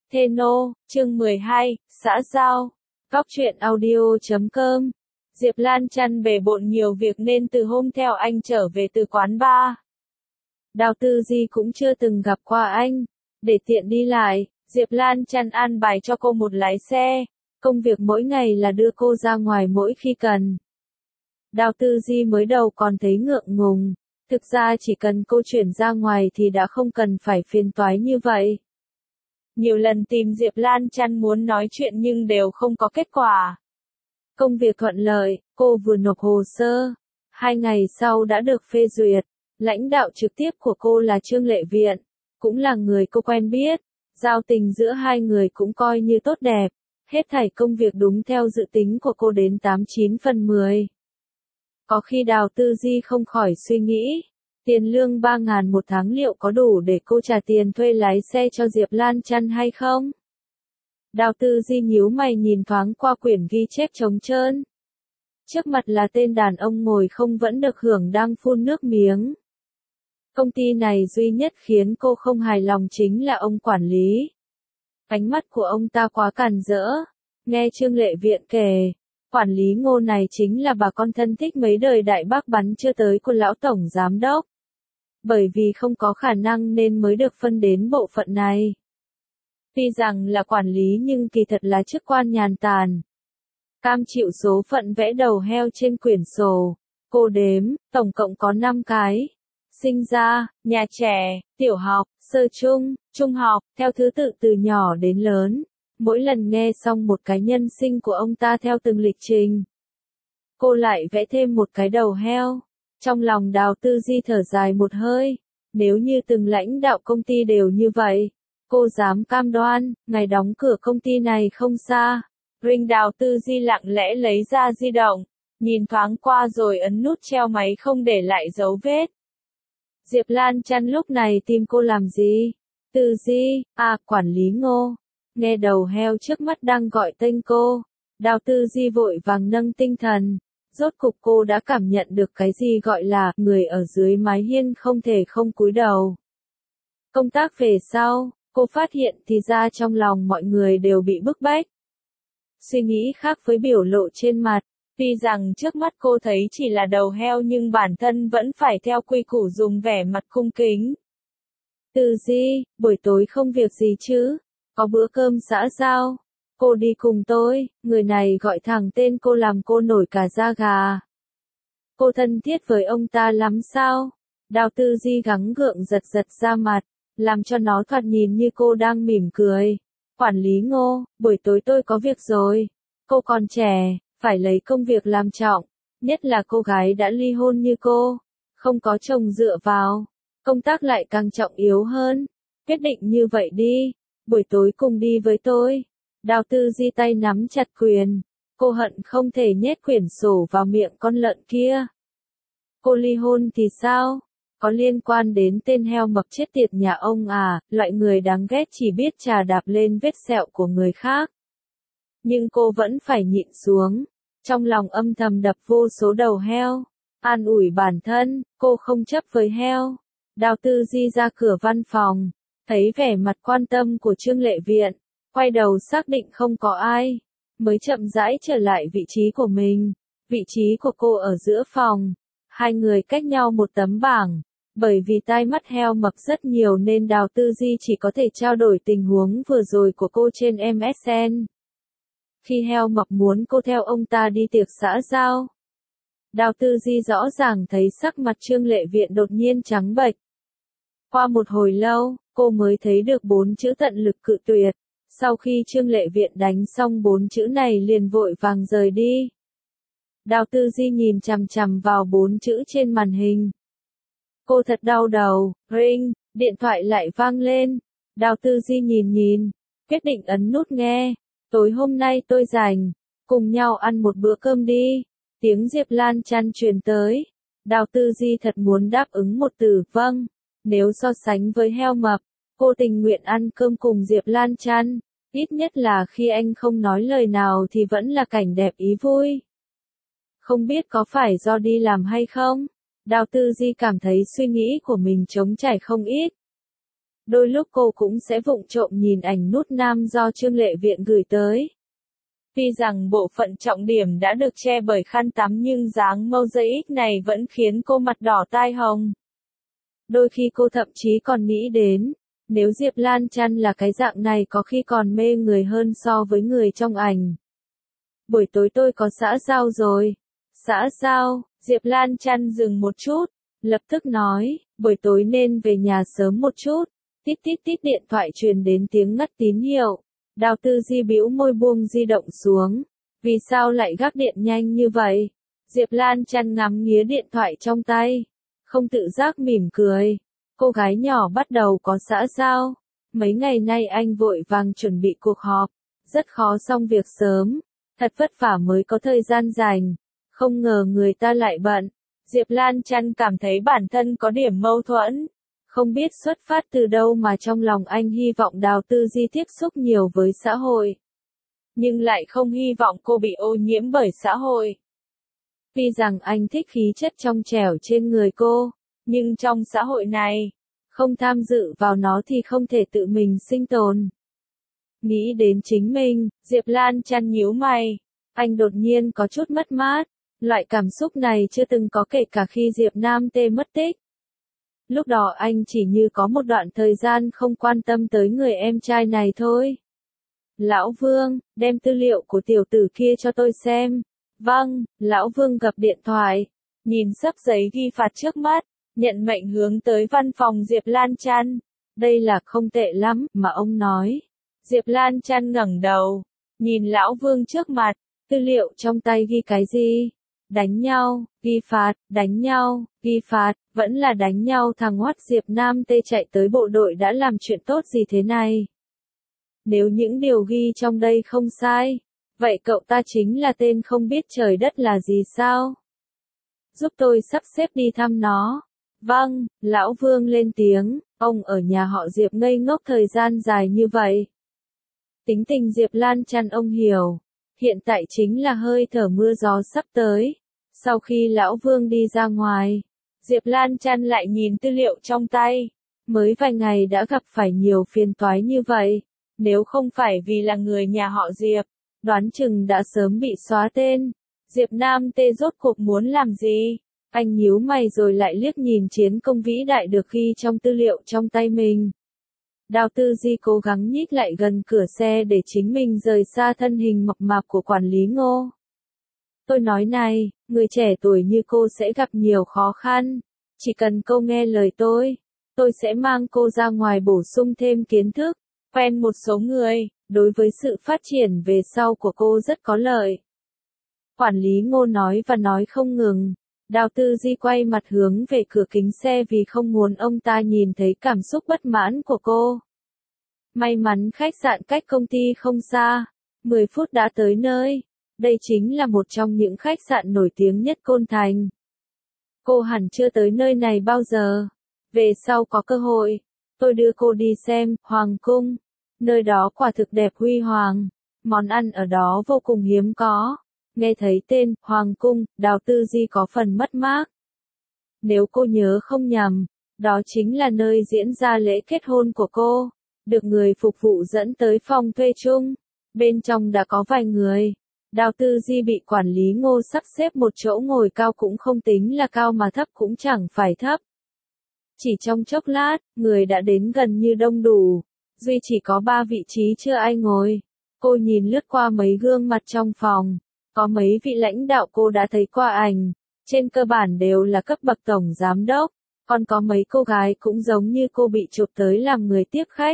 Theno, chương 12, xã giao. Góc truyện audio.com. Diệp Lan chăn bề bộn nhiều việc nên từ hôm theo anh trở về từ quán bar, Đào Tư Di cũng chưa từng gặp qua anh. Để tiện đi lại, Diệp Lan chăn an bài cho cô một lái xe. Công việc mỗi ngày là đưa cô ra ngoài mỗi khi cần. Đào Tư Di mới đầu còn thấy ngượng ngùng. Thực ra chỉ cần cô chuyển ra ngoài thì đã không cần phải phiền toái như vậy. Nhiều lần tìm Diệp Lan chăn muốn nói chuyện nhưng đều không có kết quả. Công việc thuận lợi, cô vừa nộp hồ sơ. 2 ngày sau đã được phê duyệt. Lãnh đạo trực tiếp của cô là Trương Lệ Viện, cũng là người cô quen biết. Giao tình giữa hai người cũng coi như tốt đẹp. Hết thảy công việc đúng theo dự tính của cô đến 89 phần 10. Có khi Đào Tư Di không khỏi suy nghĩ, tiền lương 3.000 một tháng liệu có đủ để cô trả tiền thuê lái xe cho Diệp Lan chăn hay không? Đào Tư Di nhíu mày nhìn thoáng qua quyển ghi chép trống trơn. Trước mặt là tên đàn ông ngồi không vẫn được hưởng đang phun nước miếng. Công ty này duy nhất khiến cô không hài lòng chính là ông quản lý. Ánh mắt của ông ta quá càn rỡ. Nghe Trương Lệ Viện kể, quản lý Ngô này chính là bà con thân thích mấy đời đại bác bắn chưa tới của lão tổng giám đốc. Bởi vì không có khả năng nên mới được phân đến bộ phận này. Tuy rằng là quản lý nhưng kỳ thật là chức quan nhàn tản. Cam chịu số phận vẽ đầu heo trên quyển sổ. Cô đếm, tổng cộng có 5 cái. Sinh ra, nhà trẻ, tiểu học, sơ trung, trung học, theo thứ tự từ nhỏ đến lớn. Mỗi lần nghe xong một cái nhân sinh của ông ta theo từng lịch trình, cô lại vẽ thêm một cái đầu heo. Trong lòng Đào Tư Di thở dài một hơi. Nếu như từng lãnh đạo công ty đều như vậy, cô dám cam đoan, ngày đóng cửa công ty này không xa. Ring. Đào Tư Di lặng lẽ lấy ra di động, nhìn thoáng qua rồi ấn nút treo máy không để lại dấu vết. Diệp Lan chăn lúc này tìm cô làm gì? Tư Di, quản lý Ngô. Nghe đầu heo trước mắt đang gọi tên cô. Đào Tư Di vội vàng nâng tinh thần. Rốt cục cô đã cảm nhận được cái gì gọi là người ở dưới mái hiên không thể không cúi đầu. Công tác về sau, cô phát hiện thì ra trong lòng mọi người đều bị bức bách. Suy nghĩ khác với biểu lộ trên mặt. Tuy rằng trước mắt cô thấy chỉ là đầu heo nhưng bản thân vẫn phải theo quy củ dùng vẻ mặt cung kính. Tư Di, buổi tối không việc gì chứ? Có bữa cơm xã giao. Cô đi cùng tôi. Người này gọi thẳng tên cô làm cô nổi cả da gà. Cô thân thiết với ông ta lắm sao? Đào Tư Di gắng gượng giật giật ra mặt, làm cho nó thoạt nhìn như cô đang mỉm cười. Quản lý Ngô, buổi tối tôi có việc rồi. Cô còn trẻ, phải lấy công việc làm trọng. Nhất là cô gái đã ly hôn như cô, không có chồng dựa vào. Công tác lại càng trọng yếu hơn. Quyết định như vậy đi. Buổi tối cùng đi với tôi. Đào Tư Di tay nắm chặt quyền. Cô hận không thể nhét quyển sổ vào miệng con lợn kia. Cô ly hôn thì sao? Có liên quan đến tên heo mập chết tiệt nhà ông à, loại người đáng ghét chỉ biết chà đạp lên vết sẹo của người khác. Nhưng cô vẫn phải nhịn xuống. Trong lòng âm thầm đập vô số đầu heo. An ủi bản thân, cô không chấp với heo. Đào Tư Di ra cửa văn phòng, thấy vẻ mặt quan tâm của Trương Lệ Viện, quay đầu xác định không có ai, mới chậm rãi trở lại vị trí của mình. Vị trí của cô ở giữa phòng, hai người cách nhau một tấm bảng. Bởi vì tai mắt heo mập rất nhiều nên Đào Tư Di chỉ có thể trao đổi tình huống vừa rồi của cô trên MSN. Khi heo mập muốn cô theo ông ta đi tiệc xã giao, Đào Tư Di rõ ràng thấy sắc mặt Trương Lệ Viện đột nhiên trắng bệch. Qua một hồi lâu, cô mới thấy được 4 chữ tận lực cự tuyệt. Sau khi Trương Lệ Viện đánh xong 4 chữ này liền vội vàng rời đi. Đào Tư Di nhìn chằm chằm vào 4 chữ trên màn hình. Cô thật đau đầu. Ring, điện thoại lại vang lên. Đào Tư Di nhìn, quyết định ấn nút nghe. Tối hôm nay tôi rảnh, cùng nhau ăn một bữa cơm đi. Tiếng Diệp Lan chăn truyền tới. Đào Tư Di thật muốn đáp ứng một từ vâng. Nếu so sánh với heo mập, cô tình nguyện ăn cơm cùng Diệp Lan chăn. Ít nhất là khi anh không nói lời nào thì vẫn là cảnh đẹp ý vui. Không biết có phải do đi làm hay không? Đào Tư Di cảm thấy suy nghĩ của mình trống trải không ít. Đôi lúc cô cũng sẽ vụng trộm nhìn ảnh nút nam do Trương Lệ Viện gửi tới. Tuy rằng bộ phận trọng điểm đã được che bởi khăn tắm nhưng dáng mosaic này vẫn khiến cô mặt đỏ tai hồng. Đôi khi cô thậm chí còn nghĩ đến, nếu Diệp Lan Chăn là cái dạng này có khi còn mê người hơn so với người trong ảnh. Buổi tối tôi có xã giao rồi. Xã giao, Diệp Lan Chăn dừng một chút, lập tức nói, buổi tối nên về nhà sớm một chút. Tít tít tít điện thoại truyền đến tiếng ngắt tín hiệu. Đào Tư Di bĩu môi buông di động xuống. Vì sao lại gác điện nhanh như vậy? Diệp Lan Chăn ngắm nghía điện thoại trong tay. Không tự giác mỉm cười. Cô gái nhỏ bắt đầu có xã giao. Mấy ngày nay anh vội vàng chuẩn bị cuộc họp. Rất khó xong việc sớm. Thật vất vả mới có thời gian dành. Không ngờ người ta lại bận. Diệp Lan Chăn cảm thấy bản thân có điểm mâu thuẫn. Không biết xuất phát từ đâu mà trong lòng anh hy vọng Đào Tư Di tiếp xúc nhiều với xã hội. Nhưng lại không hy vọng cô bị ô nhiễm bởi xã hội. Tuy rằng anh thích khí chất trong trẻo trên người cô, nhưng trong xã hội này, không tham dự vào nó thì không thể tự mình sinh tồn. Nghĩ đến chính mình, Diệp Lan Chăn nhíu mày. Anh đột nhiên có chút mất mát. Loại cảm xúc này chưa từng có kể cả khi Diệp Nam Tê mất tích. Lúc đó anh chỉ như có một đoạn thời gian không quan tâm tới người em trai này thôi. Lão Vương, đem tư liệu của tiểu tử kia cho tôi xem. Vâng, Lão Vương gập điện thoại. Nhìn xấp giấy ghi phạt trước mắt, nhận mệnh hướng tới văn phòng Diệp Lan Chăn. Đây là không tệ lắm, mà ông nói. Diệp Lan Chăn ngẩng đầu, nhìn Lão Vương trước mặt, tư liệu trong tay ghi cái gì? Đánh nhau, ghi phạt, đánh nhau, ghi phạt, vẫn là đánh nhau. Thằng hoắt Diệp Nam Tê chạy tới bộ đội đã làm chuyện tốt gì thế này? Nếu những điều ghi trong đây không sai, vậy cậu ta chính là tên không biết trời đất là gì sao? Giúp tôi sắp xếp đi thăm nó. Vâng, Lão Vương lên tiếng, ông ở nhà họ Diệp ngây ngốc thời gian dài như vậy. Tính tình Diệp Lan Chăn ông hiểu. Hiện tại chính là hơi thở mưa gió sắp tới. Sau khi Lão Vương đi ra ngoài, Diệp Lan Chăn lại nhìn tư liệu trong tay. Mới vài ngày đã gặp phải nhiều phiền toái như vậy. Nếu không phải vì là người nhà họ Diệp, đoán chừng đã sớm bị xóa tên. Diệp Nam Tê rốt cuộc muốn làm gì? Anh nhíu mày rồi lại liếc nhìn chiến công vĩ đại được ghi trong tư liệu trong tay mình. Đào Tư Di cố gắng nhích lại gần cửa xe để chính mình rời xa thân hình mập mạp của quản lý Ngô. Tôi nói này, người trẻ tuổi như cô sẽ gặp nhiều khó khăn. Chỉ cần cô nghe lời tôi sẽ mang cô ra ngoài bổ sung thêm kiến thức, quen một số người, đối với sự phát triển về sau của cô rất có lợi. Quản lý Ngô nói và nói không ngừng. Đào Tư Di quay mặt hướng về cửa kính xe vì không muốn ông ta nhìn thấy cảm xúc bất mãn của cô. May mắn khách sạn cách công ty không xa, 10 phút đã tới nơi. Đây chính là một trong những khách sạn nổi tiếng nhất Côn Thành. Cô hẳn chưa tới nơi này bao giờ. Về sau có cơ hội, tôi đưa cô đi xem Hoàng Cung. Nơi đó quả thực đẹp huy hoàng. Món ăn ở đó vô cùng hiếm có. Nghe thấy tên Hoàng Cung, Đào Tư Di có phần mất mát. Nếu cô nhớ không nhầm, đó chính là nơi diễn ra lễ kết hôn của cô. Được người phục vụ dẫn tới phòng thuê chung. Bên trong đã có vài người. Đào Tư Di bị quản lý Ngô sắp xếp một chỗ ngồi cao cũng không tính là cao mà thấp cũng chẳng phải thấp. Chỉ trong chốc lát, người đã đến gần như đông đủ. Duy chỉ có 3 vị trí chưa ai ngồi. Cô nhìn lướt qua mấy gương mặt trong phòng. Có mấy vị lãnh đạo cô đã thấy qua ảnh. Trên cơ bản đều là cấp bậc tổng giám đốc. Còn có mấy cô gái cũng giống như cô bị chụp tới làm người tiếp khách.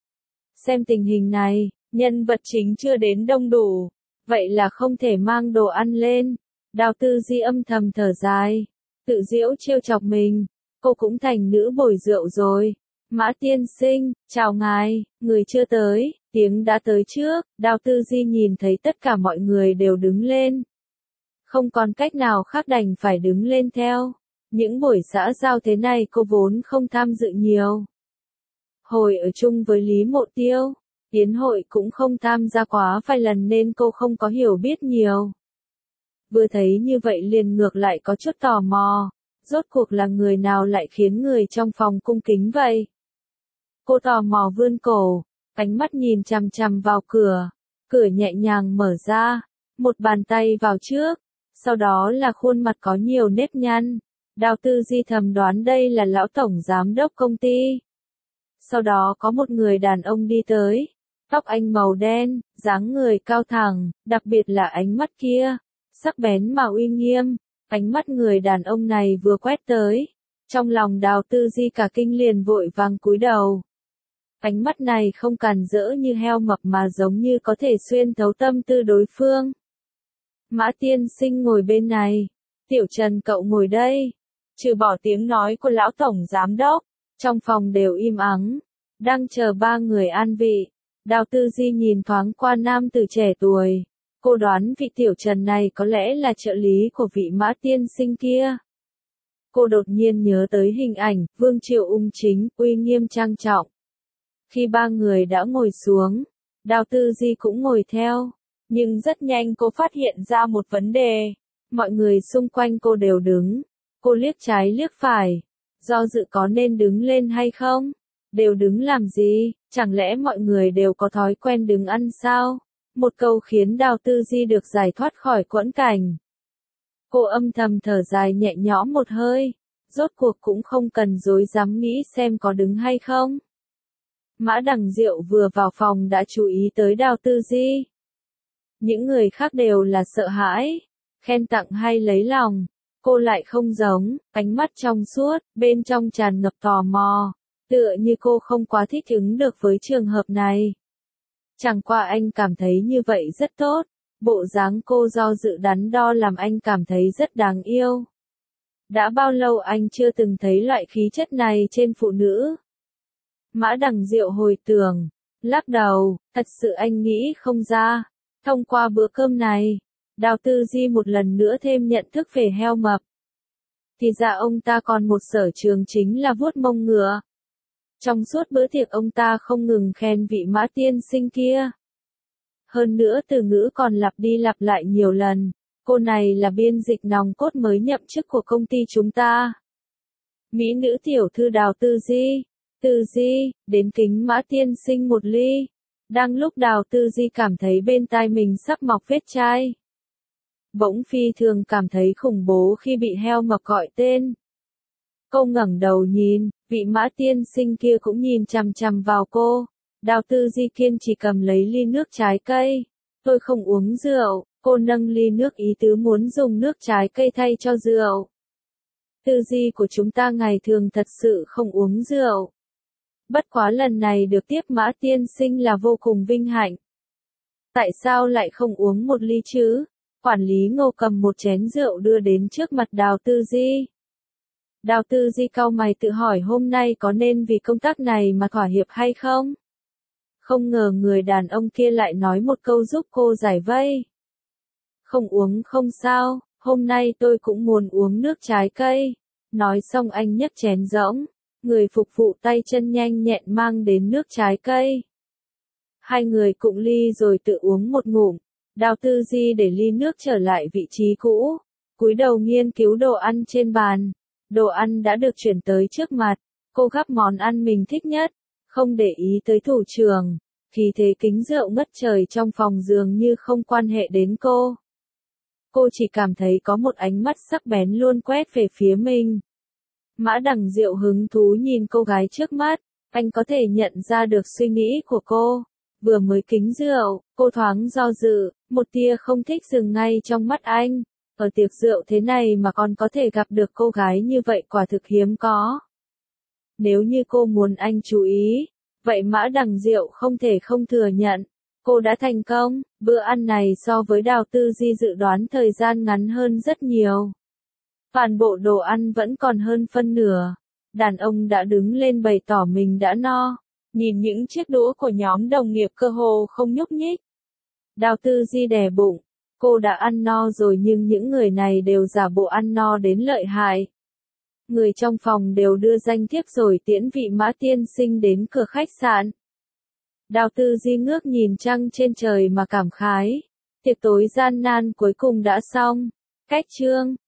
Xem tình hình này, nhân vật chính chưa đến đông đủ. Vậy là không thể mang đồ ăn lên. Đào Tư Di âm thầm thở dài. Tự giễu trêu chọc mình. Cô cũng thành nữ bồi rượu rồi. Mã tiên sinh, chào ngài, người chưa tới, tiếng đã tới trước. Đào Tư Di nhìn thấy tất cả mọi người đều đứng lên. Không còn cách nào khác đành phải đứng lên theo. Những buổi xã giao thế này cô vốn không tham dự nhiều. Hồi ở chung với Lý Mộ Tiêu, yến hội cũng không tham gia quá vài lần nên cô không có hiểu biết nhiều. Vừa thấy như vậy liền ngược lại có chút tò mò. Rốt cuộc là người nào lại khiến người trong phòng cung kính vậy? Cô tò mò vươn cổ, ánh mắt nhìn chằm chằm vào cửa. Cửa nhẹ nhàng mở ra, một bàn tay vào trước, sau đó là khuôn mặt có nhiều nếp nhăn. Đào Tư Di thầm đoán đây là lão tổng giám đốc công ty. Sau đó có một người đàn ông đi tới, tóc anh màu đen, dáng người cao thẳng, đặc biệt là ánh mắt kia, sắc bén mà uy nghiêm. Ánh mắt người đàn ông này vừa quét tới, trong lòng Đào Tư Di cả kinh liền vội vàng cúi đầu. Ánh mắt này không càn rỡ như heo mập mà giống như có thể xuyên thấu tâm tư đối phương. Mã tiên sinh ngồi bên này, Tiểu Trần cậu ngồi đây. Trừ bỏ tiếng nói của lão tổng giám đốc, trong phòng đều im ắng, đang chờ ba người an vị. Đào Tư Di nhìn thoáng qua nam tử trẻ tuổi, cô đoán vị Tiểu Trần này có lẽ là trợ lý của vị Mã tiên sinh kia. Cô đột nhiên nhớ tới hình ảnh Vương Triệu ung chính, uy nghiêm trang trọng. Khi ba người đã ngồi xuống, Đào Tư Di cũng ngồi theo, nhưng rất nhanh cô phát hiện ra một vấn đề. Mọi người xung quanh cô đều đứng. Cô liếc trái liếc phải, do dự có nên đứng lên hay không? Đều đứng làm gì? Chẳng lẽ mọi người đều có thói quen đứng ăn sao? Một câu khiến Đào Tư Di được giải thoát khỏi quẫn cảnh. Cô âm thầm thở dài nhẹ nhõm một hơi, rốt cuộc cũng không cần dối dám nghĩ xem có đứng hay không. Mã Đằng Diệu vừa vào phòng đã chú ý tới Đào Tư Di. Những người khác đều là sợ hãi, khen tặng hay lấy lòng. Cô lại không giống, ánh mắt trong suốt, bên trong tràn ngập tò mò, tựa như cô không quá thích ứng được với trường hợp này. Chẳng qua anh cảm thấy như vậy rất tốt, bộ dáng cô do dự đắn đo làm anh cảm thấy rất đáng yêu. Đã bao lâu anh chưa từng thấy loại khí chất này trên phụ nữ? Mã Đằng Diệu hồi tưởng, lắc đầu, thật sự anh nghĩ không ra. Thông qua bữa cơm này, Đào Tư Di một lần nữa thêm nhận thức về heo mập. Thì ra ông ta còn một sở trường chính là vuốt mông ngựa. Trong suốt bữa tiệc ông ta không ngừng khen vị Mã tiên sinh kia. Hơn nữa từ ngữ còn lặp đi lặp lại nhiều lần. Cô này là biên dịch nòng cốt mới nhậm chức của công ty chúng ta. Mỹ nữ tiểu thư Đào Tư Di. Tư Di, đến kính Mã tiên sinh một ly. Đang lúc Đào Tư Di cảm thấy bên tai mình sắp mọc vết chai. Bỗng phi thường cảm thấy khủng bố khi bị heo mập gọi tên. Cô ngẩng đầu nhìn, vị Mã tiên sinh kia cũng nhìn chằm chằm vào cô. Đào Tư Di kiên chỉ cầm lấy ly nước trái cây. Tôi không uống rượu, cô nâng ly nước ý tứ muốn dùng nước trái cây thay cho rượu. Tư Di của chúng ta ngày thường thật sự không uống rượu. Bất quá lần này được tiếp Mã tiên sinh là vô cùng vinh hạnh. Tại sao lại không uống một ly chứ? Quản lý Ngô cầm một chén rượu đưa đến trước mặt Đào Tư Di. Đào Tư Di cau mày tự hỏi hôm nay có nên vì công tác này mà thỏa hiệp hay không? Không ngờ người đàn ông kia lại nói một câu giúp cô giải vây. Không uống không sao, hôm nay tôi cũng muốn uống nước trái cây. Nói xong anh nhấc chén rỗng, người phục vụ tay chân nhanh nhẹn mang đến nước trái cây. Hai người cụng ly rồi tự uống một ngụm. Đào Tư Di để ly nước trở lại vị trí cũ, cúi đầu nghiên cứu đồ ăn trên bàn. Đồ ăn đã được chuyển tới trước mặt, cô gắp món ăn mình thích nhất, không để ý tới thủ trưởng. Khí thế kính rượu ngất trời trong phòng dường như không quan hệ đến cô. Cô chỉ cảm thấy có một ánh mắt sắc bén luôn quét về phía mình. Mã Đằng Diệu hứng thú nhìn cô gái trước mắt, anh có thể nhận ra được suy nghĩ của cô. Vừa mới kính rượu, cô thoáng do dự, một tia không thích dừng ngay trong mắt anh. Ở tiệc rượu thế này mà còn có thể gặp được cô gái như vậy quả thực hiếm có. Nếu như cô muốn anh chú ý, vậy Mã Đằng Diệu không thể không thừa nhận. Cô đã thành công, bữa ăn này so với Đào Tư Di dự đoán thời gian ngắn hơn rất nhiều. Toàn bộ đồ ăn vẫn còn hơn phân nửa. Đàn ông đã đứng lên bày tỏ mình đã no. Nhìn những chiếc đũa của nhóm đồng nghiệp cơ hồ không nhúc nhích. Đào Tư Di đè bụng. Cô đã ăn no rồi nhưng những người này đều giả bộ ăn no đến lợi hại. Người trong phòng đều đưa danh thiếp rồi tiễn vị Mã tiên sinh đến cửa khách sạn. Đào Tư Di ngước nhìn trăng trên trời mà cảm khái. Tiệc tối gian nan cuối cùng đã xong. Cách chương